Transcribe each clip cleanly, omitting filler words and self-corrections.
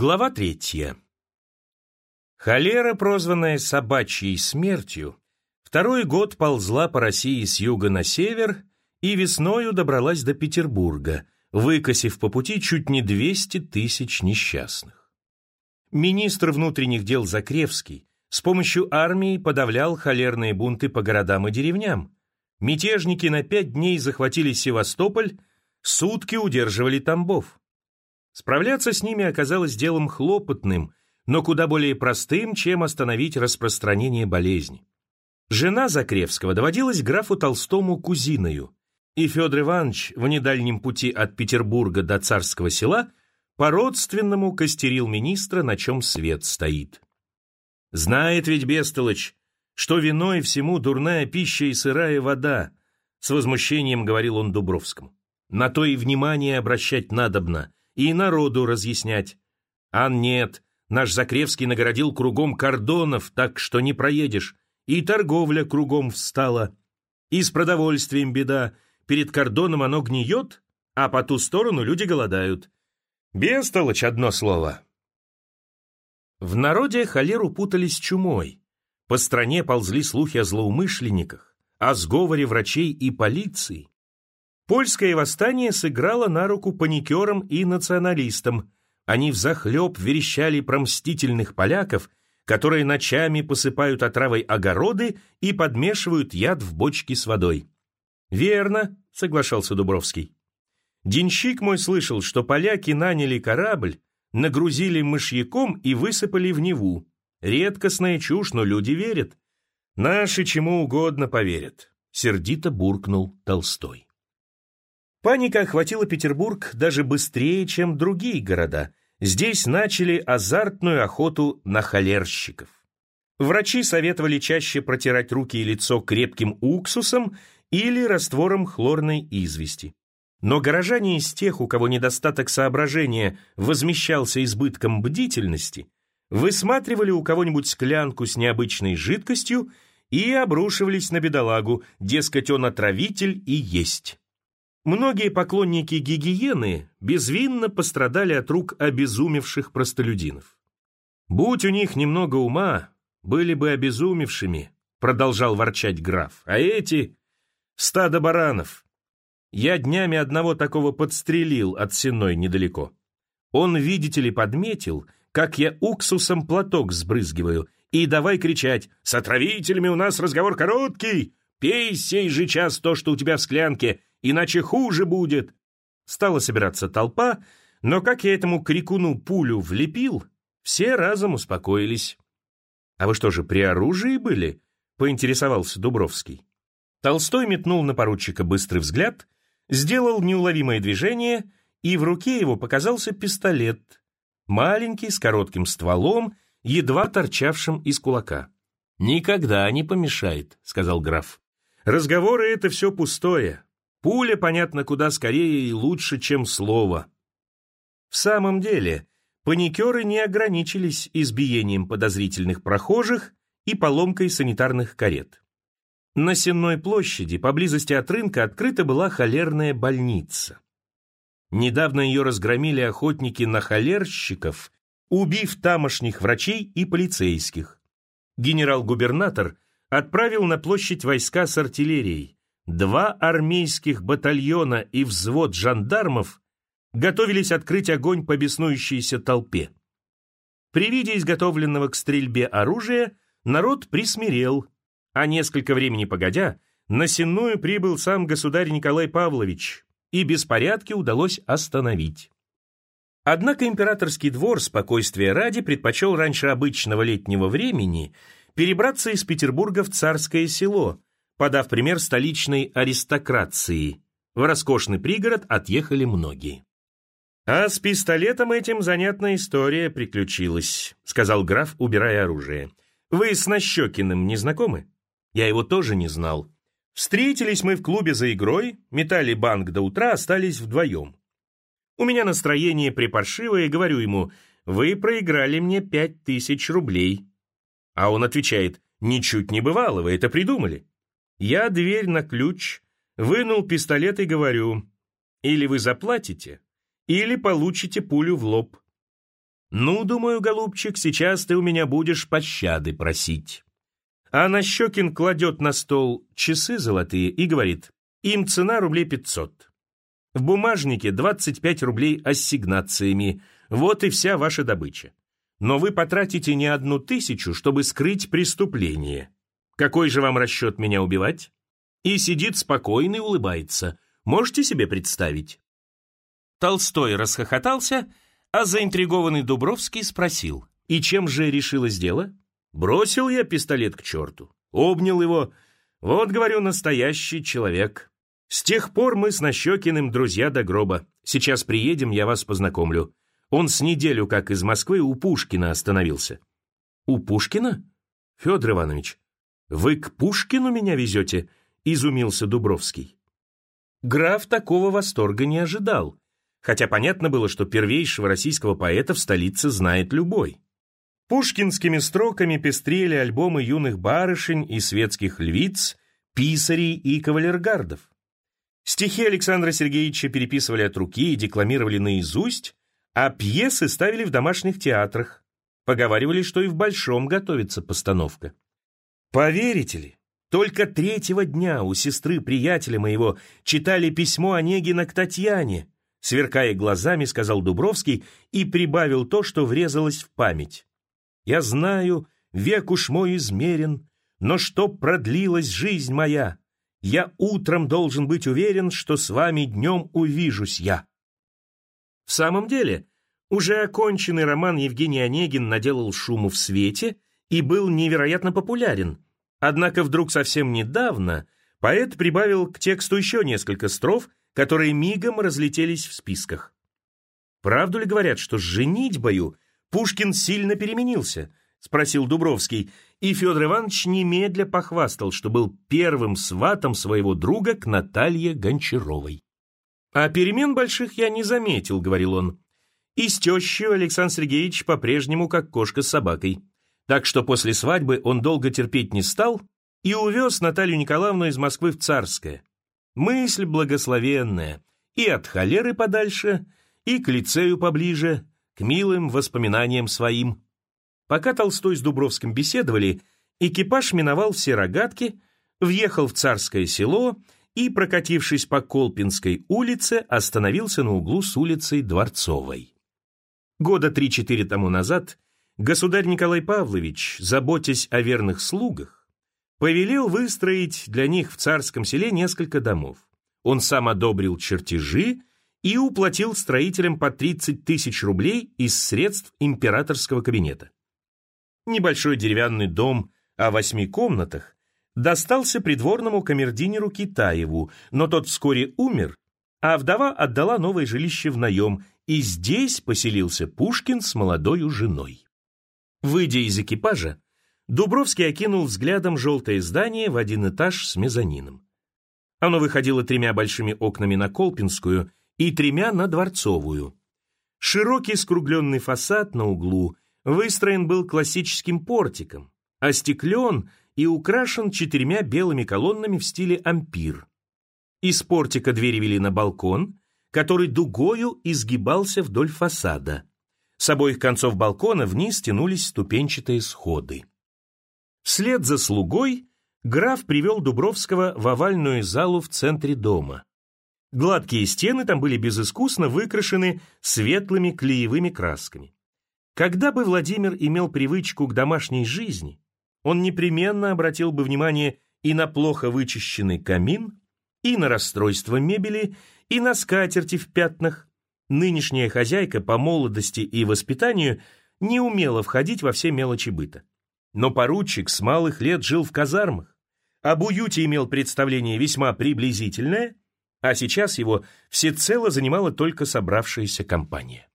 Глава 3. Холера, прозванная собачьей смертью, второй год ползла по России с юга на север и весною добралась до Петербурга, выкосив по пути чуть не 200 тысяч несчастных. Министр внутренних дел Закревский с помощью армии подавлял холерные бунты по городам и деревням. Мятежники на 5 дней захватили Севастополь, сутки удерживали Тамбов. Справляться с ними оказалось делом хлопотным, но куда более простым, чем остановить распространение болезни. Жена Закревского доводилась графу Толстому кузиною, и Федор Иванович в недальнем пути от Петербурга до Царского Села по-родственному костерил министра, на чем свет стоит. «Знает ведь бестолочь, что виной всему дурная пища и сырая вода», с возмущением говорил он Дубровскому. «На то и внимание обращать надобно, и народу разъяснять. А нет, наш Закревский нагородил кругом кордонов, так что не проедешь, и торговля кругом встала. И с продовольствием беда, перед кордоном оно гниет, а по ту сторону люди голодают. Бестолочь, одно слово». В народе холеру путали с чумой. По стране ползли слухи о злоумышленниках, о сговоре врачей и полиции. Польское восстание сыграло на руку паникерам и националистам. Они взахлеб верещали про мстительных поляков, которые ночами посыпают отравой огороды и подмешивают яд в бочки с водой. «Верно», — соглашался Дубровский. «Денщик мой слышал, что поляки наняли корабль, нагрузили мышьяком и высыпали в Неву. Редкостная чушь, но люди верят. Наши чему угодно поверят», — сердито буркнул Толстой. Паника охватила Петербург даже быстрее, чем другие города. Здесь начали азартную охоту на холерщиков. Врачи советовали чаще протирать руки и лицо крепким уксусом или раствором хлорной извести. Но горожане из тех, у кого недостаток соображения возмещался избытком бдительности, высматривали у кого-нибудь склянку с необычной жидкостью и обрушивались на бедолагу, дескать, он отравитель и есть. Многие поклонники гигиены безвинно пострадали от рук обезумевших простолюдинов. «Будь у них немного ума, были бы обезумевшими», продолжал ворчать граф, «а эти — стадо баранов. Я днями одного такого подстрелил от Сенной недалеко. Он, видите ли, подметил, как я уксусом платок сбрызгиваю, и давай кричать: «С отравителями у нас разговор короткий! Пей сей же час то, что у тебя в склянке, иначе хуже будет!» Стала собираться толпа, но как я этому крикуну пулю влепил, все разом успокоились. «А вы что же, при оружии были?» — поинтересовался Дубровский. Толстой метнул на поручика быстрый взгляд, сделал неуловимое движение, и в руке его показался пистолет, маленький, с коротким стволом, едва торчавшим из кулака. «Никогда не помешает», — сказал граф. «Разговоры — это все пустое. Пуля, понятно, куда скорее и лучше, чем слово». В самом деле, паникеры не ограничились избиением подозрительных прохожих и поломкой санитарных карет. На Сенной площади, поблизости от рынка, открыта была холерная больница. Недавно ее разгромили охотники на холерщиков, убив тамошних врачей и полицейских. Генерал-губернатор отправил на площадь войска с артиллерией. 2 армейских батальона и взвод жандармов готовились открыть огонь по беснующейся толпе. При виде изготовленного к стрельбе оружия народ присмирел, а несколько времени погодя на Сенную прибыл сам государь Николай Павлович, и беспорядки удалось остановить. Однако императорский двор спокойствия ради предпочел раньше обычного летнего времени перебраться из Петербурга в Царское Село, подав пример столичной аристокрации. В роскошный пригород отъехали многие. «А с пистолетом этим занятная история приключилась», — сказал граф, убирая оружие. «Вы с Нащекиным не знакомы? Я его тоже не знал. Встретились мы в клубе за игрой, метали банк до утра, остались вдвоем. У меня настроение припаршивое, говорю ему: вы проиграли мне 5000 рублей. А он отвечает: ничуть не бывало, вы это придумали. Я дверь на ключ, вынул пистолет и говорю: или вы заплатите, или получите пулю в лоб. Ну, думаю, голубчик, сейчас ты у меня будешь пощады просить. А Нащекин кладет на стол часы золотые и говорит, им цена рублей 500. В бумажнике 25 рублей ассигнациями, вот и вся ваша добыча. Но вы потратите не 1000, чтобы скрыть преступление. Какой же вам расчет меня убивать? И сидит спокойно и улыбается. Можете себе представить? Толстой расхохотался, а заинтригованный Дубровский спросил, и чем же решилось дело? Бросил я пистолет к черту, обнял его. Вот, говорю, настоящий человек. С тех пор мы с Нащекиным друзья до гроба. Сейчас приедем, я вас познакомлю. Он с неделю как из Москвы у Пушкина остановился. У Пушкина? Федор Иванович, вы к Пушкину меня везете? Изумился Дубровский. Граф такого восторга не ожидал, хотя понятно было, что первейшего российского поэта в столице знает любой. Пушкинскими строками пестрели альбомы юных барышень и светских львиц, писарей и кавалергардов. Стихи Александра Сергеевича переписывали от руки и декламировали наизусть, а пьесы ставили в домашних театрах. Поговаривали, что и в Большом готовится постановка. Поверите ли, только 3-го дня у сестры приятеля моего читали письмо Онегина к Татьяне, сверкая глазами, сказал Дубровский и прибавил то, что врезалось в память. Я знаю, век уж мой измерен, но чтоб продлилась жизнь моя, я утром должен быть уверен, что с вами днем увижусь я. В самом деле, уже оконченный роман Евгений Онегин наделал шуму в свете и был невероятно популярен. Однако вдруг совсем недавно поэт прибавил к тексту еще несколько строф, которые мигом разлетелись в списках. Правду ли говорят, что с женитьбою Пушкин сильно переменился? Спросил Дубровский, и Федор Иванович немедля похвастал, что был первым сватом своего друга к Наталье Гончаровой. «А перемен больших я не заметил», — говорил он. «И с тещей Александр Сергеевич по-прежнему как кошка с собакой. Так что после свадьбы он долго терпеть не стал и увез Наталью Николаевну из Москвы в Царское. Мысль благословенная, и от холеры подальше, и к лицею поближе, к милым воспоминаниям своим». Пока Толстой с Дубровским беседовали, экипаж миновал все рогатки, въехал в Царское село и, прокатившись по Колпинской улице, остановился на углу с улицей Дворцовой. Года 3-4 тому назад государь Николай Павлович, заботясь о верных слугах, повелел выстроить для них в Царском селе несколько домов. Он сам одобрил чертежи и уплатил строителям по 30 000 рублей из средств императорского кабинета. Небольшой деревянный дом о 8 комнатах достался придворному камердинеру Китаеву, но тот вскоре умер, а вдова отдала новое жилище в наем, и здесь поселился Пушкин с молодою женой. Выйдя из экипажа, Дубровский окинул взглядом желтое здание в 1 этаж с мезонином. Оно выходило 3 большими окнами на Колпинскую и 3 на Дворцовую. Широкий скругленный фасад на углу выстроен был классическим портиком, остеклен и украшен 4 белыми колоннами в стиле ампир. Из портика двери вели на балкон, который дугою изгибался вдоль фасада. С обоих концов балкона вниз тянулись ступенчатые сходы. Вслед за слугой граф привел Дубровского в овальную залу в центре дома. Гладкие стены там были безыскусно выкрашены светлыми клеевыми красками. Когда бы Владимир имел привычку к домашней жизни, он непременно обратил бы внимание и на плохо вычищенный камин, и на расстройство мебели, и на скатерти в пятнах. Нынешняя хозяйка по молодости и воспитанию не умела входить во все мелочи быта. Но поручик с малых лет жил в казармах, об уюте имел представление весьма приблизительное, а сейчас его всецело занимала только собравшаяся компания.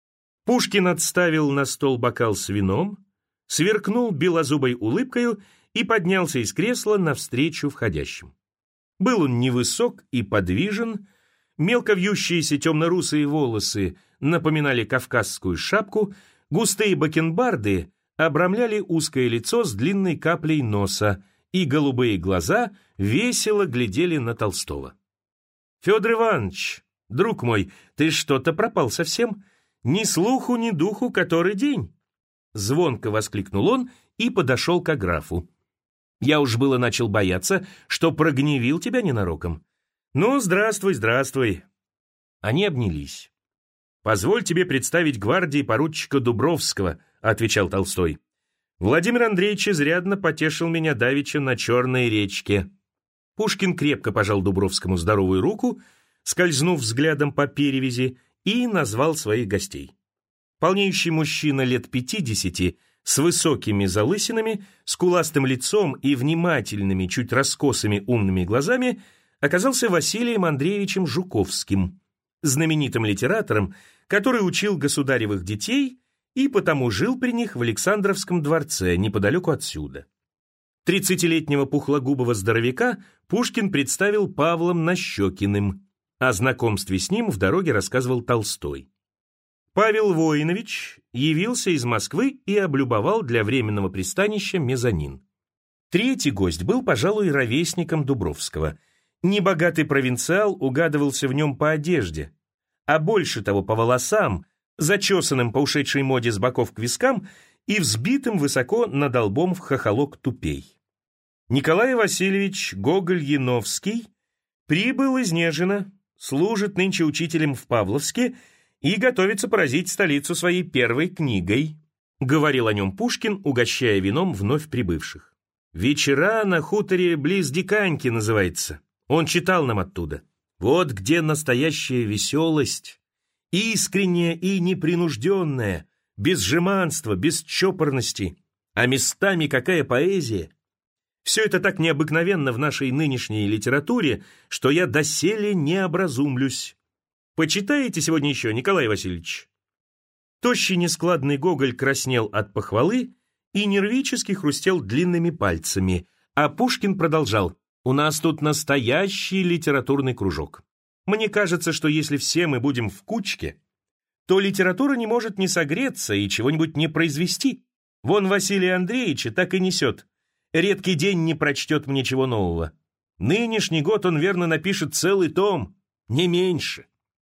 Пушкин отставил на стол бокал с вином, сверкнул белозубой улыбкою и поднялся из кресла навстречу входящим. Был он невысок и подвижен, мелко вьющиеся темно-русые волосы напоминали кавказскую шапку, густые бакенбарды обрамляли узкое лицо с длинной каплей носа, и голубые глаза весело глядели на Толстого. «Федор Иванович, друг мой, ты что-то пропал совсем? Ни слуху, ни духу, который день!» Звонко воскликнул он и подошел к графу. «Я уж было начал бояться, что прогневил тебя ненароком. Ну, здравствуй, здравствуй!» Они обнялись. «Позволь тебе представить гвардии поручика Дубровского», — отвечал Толстой. «Владимир Андреевич изрядно потешил меня давеча на Черной речке». Пушкин крепко пожал Дубровскому здоровую руку, скользнув взглядом по перевязи, и назвал своих гостей. Полнеющий мужчина лет 50, с высокими залысинами, скуластым лицом и внимательными, чуть раскосыми умными глазами, оказался Василием Андреевичем Жуковским, знаменитым литератором, который учил государевых детей и потому жил при них в Александровском дворце, неподалеку отсюда. 30-летнего пухлогубого здоровяка Пушкин представил Павлом Нащекиным. О знакомстве с ним в дороге рассказывал Толстой. Павел Воинович явился из Москвы и облюбовал для временного пристанища мезонин. Третий гость был, пожалуй, ровесником Дубровского. Небогатый провинциал угадывался в нем по одежде, а больше того по волосам, зачесанным по ушедшей моде с боков к вискам и взбитым высоко над лбом в хохолок тупей. Николай Васильевич Гоголь-Яновский прибыл из Нежина, служит нынче учителем в Павловске и готовится поразить столицу своей первой книгой, говорил о нем Пушкин, угощая вином вновь прибывших. «Вечера на хуторе близ Диканьки» называется. Он читал нам оттуда. Вот где настоящая веселость, искренняя и непринужденная, без жеманства, без чопорности, а местами какая поэзия. Все это так необыкновенно в нашей нынешней литературе, что я доселе не образумлюсь. Почитаете сегодня еще, Николай Васильевич?» Тощий нескладный Гоголь краснел от похвалы и нервически хрустел длинными пальцами, а Пушкин продолжал: «У нас тут настоящий литературный кружок. Мне кажется, что если все мы будем в кучке, то литература не может не согреться и чего-нибудь не произвести. Вон Василия Андреевича так и несет. Редкий день не прочтет мне чего нового. Нынешний год он верно напишет целый том, не меньше».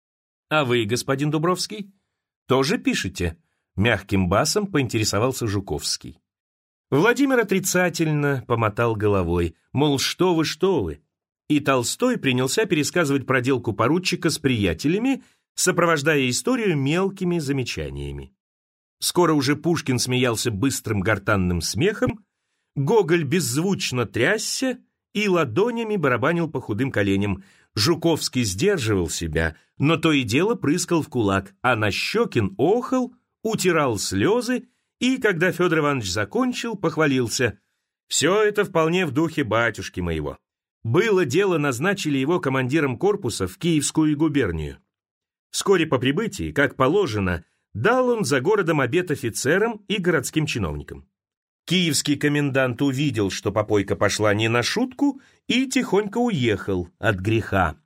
«А вы, господин Дубровский, тоже пишете?» Мягким басом поинтересовался Жуковский. Владимир отрицательно помотал головой, мол, что вы. И Толстой принялся пересказывать проделку поручика с приятелями, сопровождая историю мелкими замечаниями. Скоро уже Пушкин смеялся быстрым гортанным смехом, Гоголь беззвучно трясся и ладонями барабанил по худым коленям. Жуковский сдерживал себя, но то и дело прыскал в кулак, а Нащекин охал, утирал слезы и, когда Федор Иванович закончил, похвалился: «Все это вполне в духе батюшки моего. Было дело, назначили его командиром корпуса в Киевскую губернию. Вскоре по прибытии, как положено, дал он за городом обет офицерам и городским чиновникам. Киевский комендант увидел, что попойка пошла не на шутку, и тихонько уехал от греха.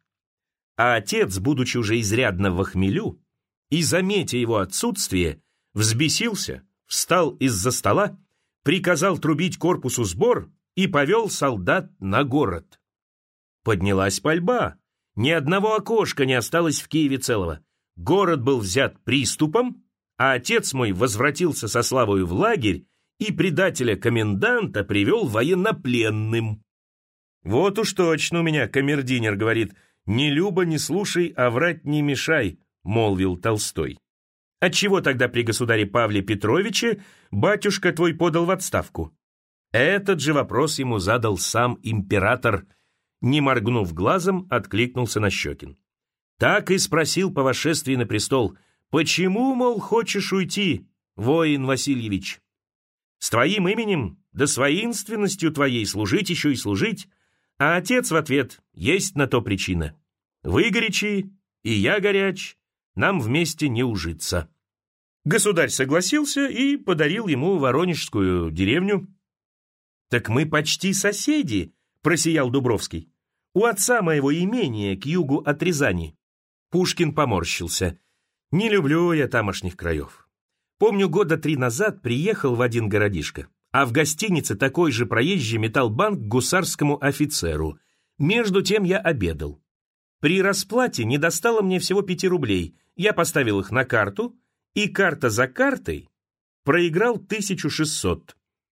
А отец, будучи уже изрядно во хмелю, и, заметя его отсутствие, взбесился, встал из-за стола, приказал трубить корпусу сбор и повел солдат на город. Поднялась пальба, ни одного окошка не осталось в Киеве целого. Город был взят приступом, а отец мой возвратился со славою в лагерь и предателя-коменданта привел военнопленным. Вот уж точно у меня камердинер говорит: «Не люба, не слушай, а врать не мешай», — молвил Толстой. Отчего тогда при государе Павле Петровиче батюшка твой подал в отставку? Этот же вопрос ему задал сам император. Не моргнув глазом, откликнулся Нащекин. Так и спросил по восшествии на престол: «Почему, мол, хочешь уйти, воин Васильевич? С твоим именем, да с воинственностью твоей служить еще и служить». А отец в ответ: «Есть на то причина. Вы горячи, и я горяч, нам вместе не ужиться». Государь согласился и подарил ему воронежскую деревню. «Так мы почти соседи», — просиял Дубровский. «У отца моего имения к югу от Рязани». Пушкин поморщился. «Не люблю я тамошних краев. Помню, 3 года назад приехал в один городишко, а в гостинице такой же проезжий метал банк гусарскому офицеру. Между тем я обедал. При расплате не достало мне всего 5 рублей. Я поставил их на карту и карта за картой проиграл 1600.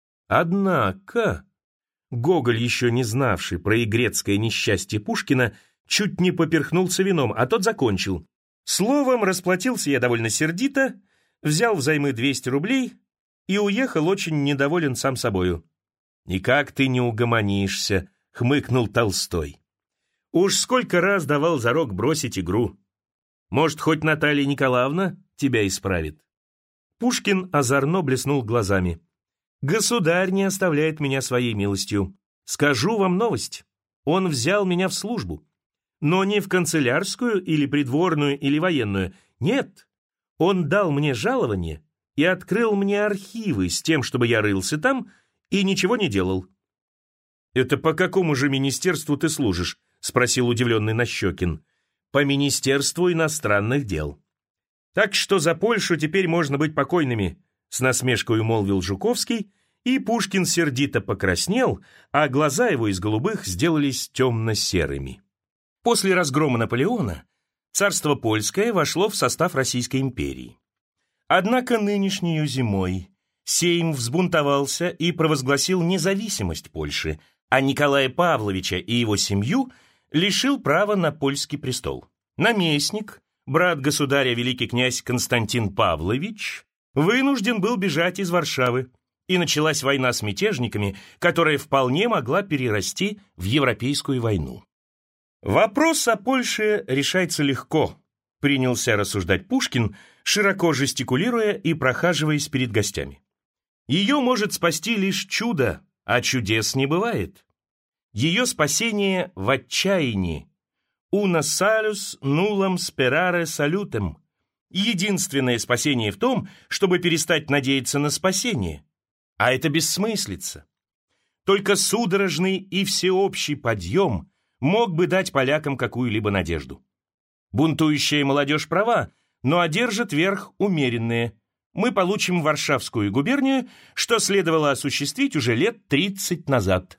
Однако Гоголь, еще не знавший про игрецкое несчастье Пушкина, чуть не поперхнулся вином, а тот закончил. Словом, расплатился я довольно сердито, взял взаймы 200 рублей и уехал очень недоволен сам собою. «Никак ты не угомонишься», — хмыкнул Толстой. «Уж сколько раз давал зарок бросить игру. Может, хоть Наталья Николаевна тебя исправит?» Пушкин озорно блеснул глазами. «Государь не оставляет меня своей милостью. Скажу вам новость. Он взял меня в службу. Но не в канцелярскую или придворную или военную. Нет. Он дал мне жалование и открыл мне архивы с тем, чтобы я рылся там и ничего не делал». «Это по какому же министерству ты служишь?» — спросил удивленный Нащекин. «По Министерству иностранных дел». «Так что за Польшу теперь можно быть покойными», — с насмешкой молвил Жуковский, и Пушкин сердито покраснел, а глаза его из голубых сделались темно-серыми. После разгрома Наполеона царство польское вошло в состав Российской империи. Однако нынешнею зимой Сейм взбунтовался и провозгласил независимость Польши, а Николая Павловича и его семью лишил права на польский престол. Наместник, брат государя великий князь Константин Павлович, вынужден был бежать из Варшавы, и началась война с мятежниками, которая вполне могла перерасти в Европейскую войну. «Вопрос о Польше решается легко», — принялся рассуждать Пушкин, широко жестикулируя и прохаживаясь перед гостями. «Ее может спасти лишь чудо, а чудес не бывает. Ее спасение в отчаянии. «Una salus nullam sperare salutem». Единственное спасение в том, чтобы перестать надеяться на спасение. А это бессмыслица. Только судорожный и всеобщий подъем мог бы дать полякам какую-либо надежду. Бунтующая молодежь права, но одержит верх умеренные. Мы получим Варшавскую губернию, что следовало осуществить уже лет 30 назад.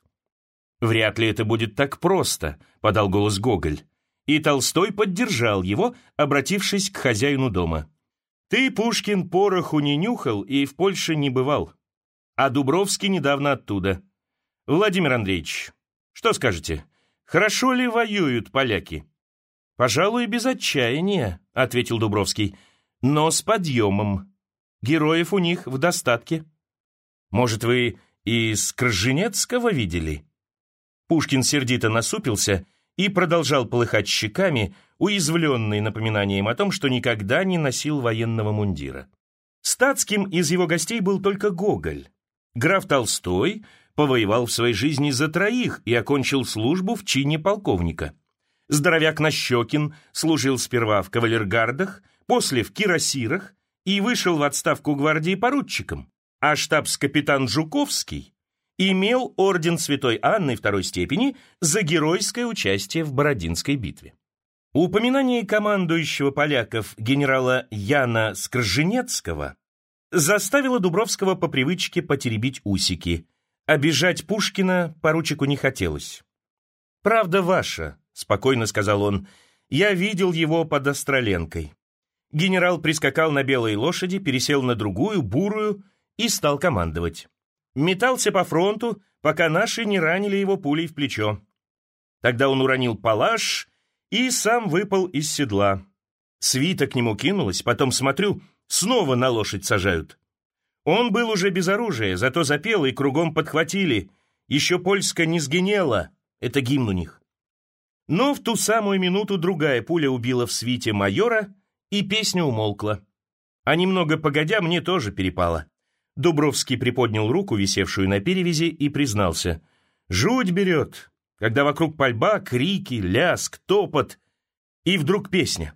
«Вряд ли это будет так просто», — подал голос Гоголь. И Толстой поддержал его, обратившись к хозяину дома. «Ты, Пушкин, пороху не нюхал и в Польше не бывал. А Дубровский недавно оттуда. Владимир Андреевич, что скажете, хорошо ли воюют поляки?» «Пожалуй, без отчаяния», — ответил Дубровский, «но с подъемом. Героев у них в достатке. Может, вы и Скрженецкого видели?» Пушкин сердито насупился и продолжал полыхать щеками, уязвленный напоминанием о том, что никогда не носил военного мундира. Статским из его гостей был только Гоголь. Граф Толстой повоевал в своей жизни за 3 и окончил службу в чине полковника. Здоровяк Нащекин служил сперва в кавалергардах, после в кирасирах и вышел в отставку гвардии поручиком, а штабс-капитан Жуковский имел орден Святой Анны 2 степени за геройское участие в Бородинской битве. Упоминание командующего поляков генерала Яна Скрженецкого заставило Дубровского по привычке потеребить усики. Обижать Пушкина поручику не хотелось. «Правда ваша», — спокойно сказал он, — «я видел его под Остроленкой». Генерал прискакал на белой лошади, пересел на другую, бурую, и стал командовать. Метался по фронту, пока наши не ранили его пулей в плечо. Тогда он уронил палаш и сам выпал из седла. Свита к нему кинулась, потом, смотрю, снова на лошадь сажают. Он был уже без оружия, зато запел, и кругом подхватили. Еще Польска не сгинела, это гимн у них. Но в ту самую минуту другая пуля убила в свите майора, и песня умолкла. А немного погодя мне тоже перепало. Дубровский приподнял руку, висевшую на перевязи, и признался. «Жуть берет, когда вокруг пальба, крики, лязг, топот, и вдруг песня».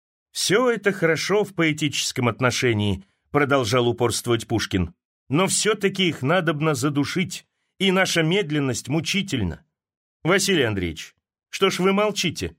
«Все это хорошо в поэтическом отношении», — продолжал упорствовать Пушкин. «Но все-таки их надобно задушить, и наша медленность мучительна. Василий Андреевич, что ж вы молчите?»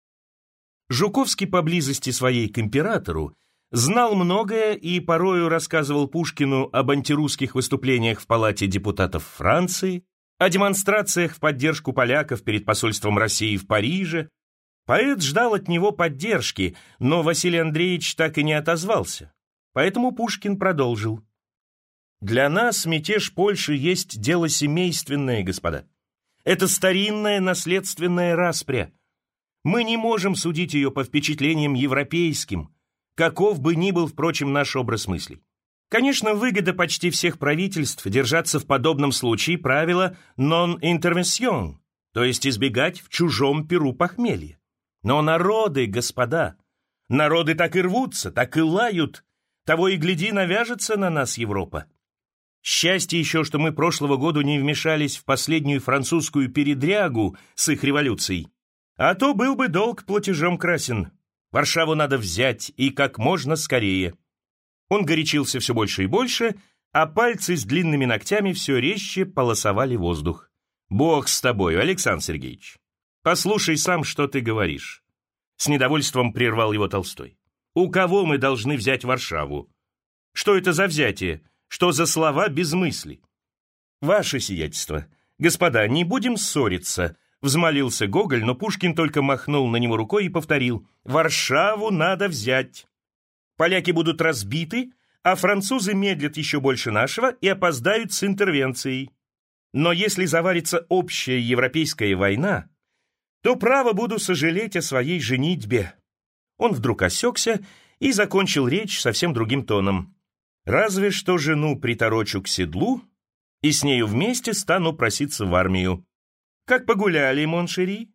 Жуковский поблизости своей к императору знал многое и порою рассказывал Пушкину об антирусских выступлениях в Палате депутатов Франции, о демонстрациях в поддержку поляков перед посольством России в Париже. Поэт ждал от него поддержки, но Василий Андреевич так и не отозвался. поэтому Пушкин продолжил. «Для нас мятеж Польши есть дело семейственное, господа. Это старинная наследственная распря. Мы не можем судить ее по впечатлениям европейским, каков бы ни был, впрочем, наш образ мыслей. Конечно, выгода почти всех правительств держаться в подобном случае правила non intervention, то есть избегать в чужом перу похмелья. Но народы, господа, народы так и рвутся, так и лают, того и гляди, навяжется на нас Европа. Счастье еще, что мы прошлого года не вмешались в последнюю французскую передрягу с их революцией. А то был бы долг платежом красен. Варшаву надо взять, и как можно скорее». Он горячился все больше и больше, а пальцы с длинными ногтями все резче полосовали воздух. «Бог с тобой, Александр Сергеевич. Послушай сам, что ты говоришь». С недовольством прервал его Толстой. «У кого мы должны взять Варшаву? Что это за взятие? Что за слова без мысли?» «Ваше сиятельство, господа, не будем ссориться», взмолился Гоголь, но Пушкин только махнул на него рукой и повторил: «Варшаву надо взять. Поляки будут разбиты, а французы медлят еще больше нашего и опоздают с интервенцией. Но если заварится общая европейская война, то право буду сожалеть о своей женитьбе». Он вдруг осекся и закончил речь совсем другим тоном. «Разве что жену приторочу к седлу и с нею вместе стану проситься в армию. Как погуляли, моншери?»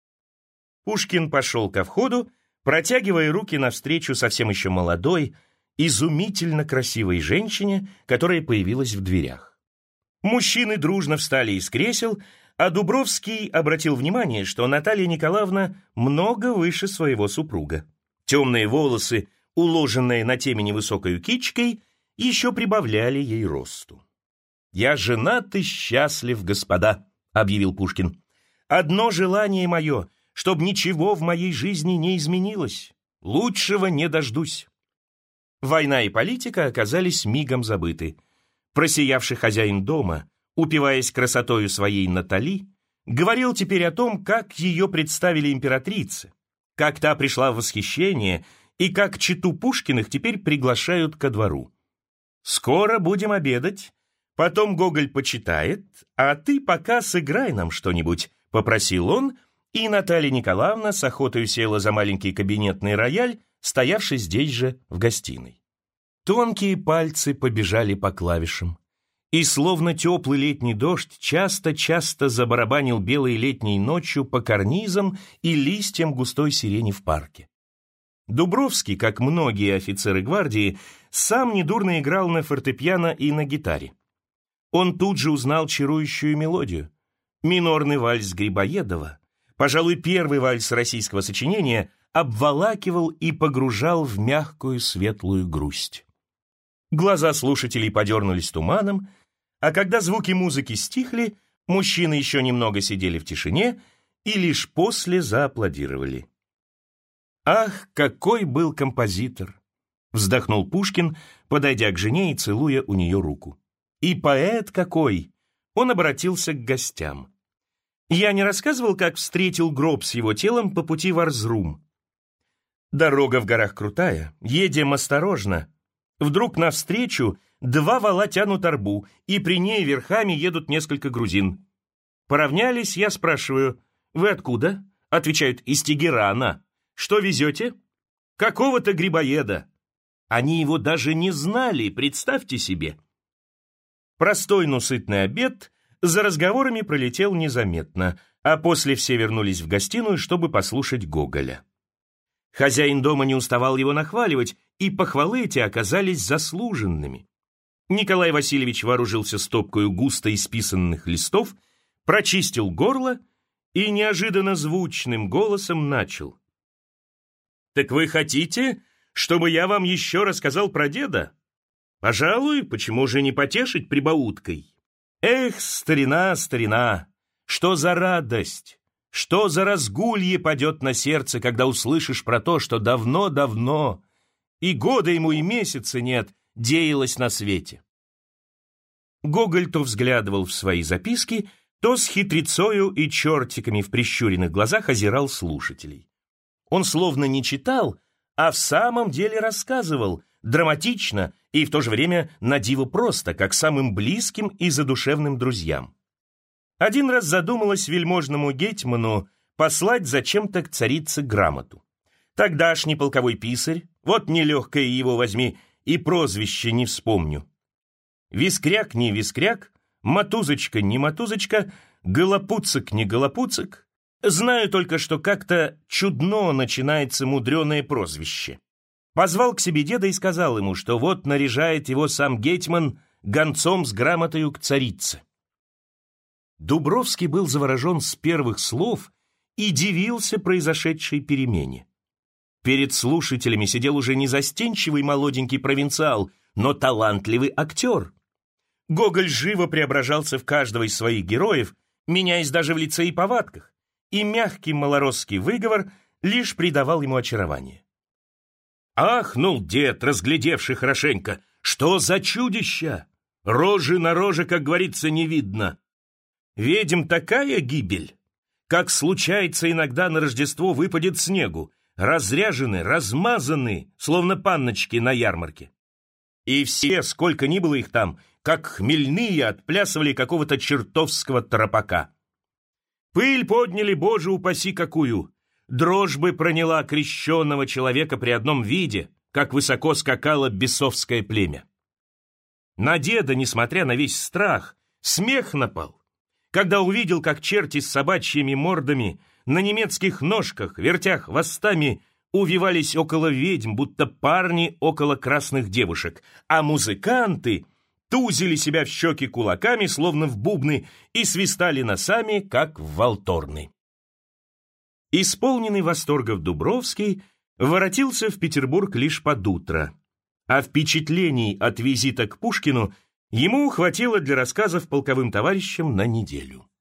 Пушкин пошел ко входу, протягивая руки навстречу совсем еще молодой, изумительно красивой женщине, которая появилась в дверях. Мужчины дружно встали из кресел, а Дубровский обратил внимание, что Наталья Николаевна много выше своего супруга. Темные волосы, уложенные на темени высокой кичкой, еще прибавляли ей росту. «Я женат и счастлив, господа», — объявил Пушкин. «Одно желание мое, чтоб ничего в моей жизни не изменилось. Лучшего не дождусь». Война и политика оказались мигом забыты. Просиявший хозяин дома, упиваясь красотою своей Натали, говорил теперь о том, как ее представили императрице, как та пришла в восхищение и как чету Пушкиных теперь приглашают ко двору. «Скоро будем обедать. Потом Гоголь почитает, а ты пока сыграй нам что-нибудь», — попросил он, и Наталья Николаевна с охотою села за маленький кабинетный рояль, стоявший здесь же в гостиной. Тонкие пальцы побежали по клавишам, и словно теплый летний дождь часто-часто забарабанил белой летней ночью по карнизам и листьям густой сирени в парке. Дубровский, как многие офицеры гвардии, сам недурно играл на фортепиано и на гитаре. Он тут же узнал чарующую мелодию. Минорный вальс Грибоедова, пожалуй, первый вальс российского сочинения, обволакивал и погружал в мягкую светлую грусть. Глаза слушателей подернулись туманом, а когда звуки музыки стихли, мужчины еще немного сидели в тишине и лишь после зааплодировали. «Ах, какой был композитор!» — вздохнул Пушкин, подойдя к жене и целуя у нее руку. «И поэт какой!» — он обратился к гостям. «Я не рассказывал, как встретил гроб с его телом по пути в Арзрум. Дорога в горах крутая, едем осторожно. Вдруг навстречу 2 вола тянут арбу, и при ней верхами едут несколько грузин. Поравнялись, я спрашиваю: «Вы откуда?» Отвечают: «Из Тегерана». «Что везете?» «Какого-то Грибоеда». Они его даже не знали, представьте себе. Простой, но сытный обед за разговорами пролетел незаметно, а после все вернулись в гостиную, чтобы послушать Гоголя. Хозяин дома не уставал его нахваливать, и похвалы эти оказались заслуженными. Николай Васильевич вооружился стопкою густо исписанных листов, прочистил горло и неожиданно звучным голосом начал: «Так вы хотите, чтобы я вам еще рассказал про деда? Пожалуй, почему же не потешить прибауткой? Эх, старина, старина, что за радость, что за разгулье падет на сердце, когда услышишь про то, что давно-давно, и года ему и месяца нет, деялось на свете». Гоголь то взглядывал в свои записки, то с хитрецою и чертиками в прищуренных глазах озирал слушателей. Он словно не читал, а в самом деле рассказывал, драматично и в то же время надиво просто, как самым близким и задушевным друзьям. Один раз задумалось вельможному гетьману послать зачем-то к царице грамоту. Тогдашний полковой писарь, вот нелегкое его возьми, и прозвище не вспомню. Вискряк не вискряк, матузочка не матузочка, голопуцик не голопуцик. Знаю только, что как-то чудно начинается мудреное прозвище. Позвал к себе деда и сказал ему, что вот наряжает его сам гетьман гонцом с грамотою к царице. Дубровский был заворожен с первых слов и дивился произошедшей перемене. Перед слушателями сидел уже не застенчивый молоденький провинциал, но талантливый актер. Гоголь живо преображался в каждого из своих героев, меняясь даже в лице и повадках, и мягкий малоросский выговор лишь придавал ему очарование. Ахнул дед, разглядевший хорошенько. Что за чудища? Рожи на роже, как говорится, не видно. Ведьм такая гибель, как случается иногда на Рождество выпадет снегу, разряжены, размазаны, словно панночки на ярмарке. И все, сколько ни было их там, как хмельные, отплясывали какого-то чертовского торопака. Пыль подняли, Боже упаси какую! Дрожь бы проняла крещенного человека при одном виде, как высоко скакало бесовское племя. На деда, несмотря на весь страх, смех напал, когда увидел, как черти с собачьими мордами на немецких ножках, вертя хвостами, увивались около ведьм, будто парни около красных девушек, а музыканты тузили себя в щеки кулаками, словно в бубны, и свистали носами, как в валторны. Исполненный восторгов Дубровский воротился в Петербург лишь под утро, а впечатлений от визита к Пушкину ему хватило для рассказов полковым товарищам на неделю.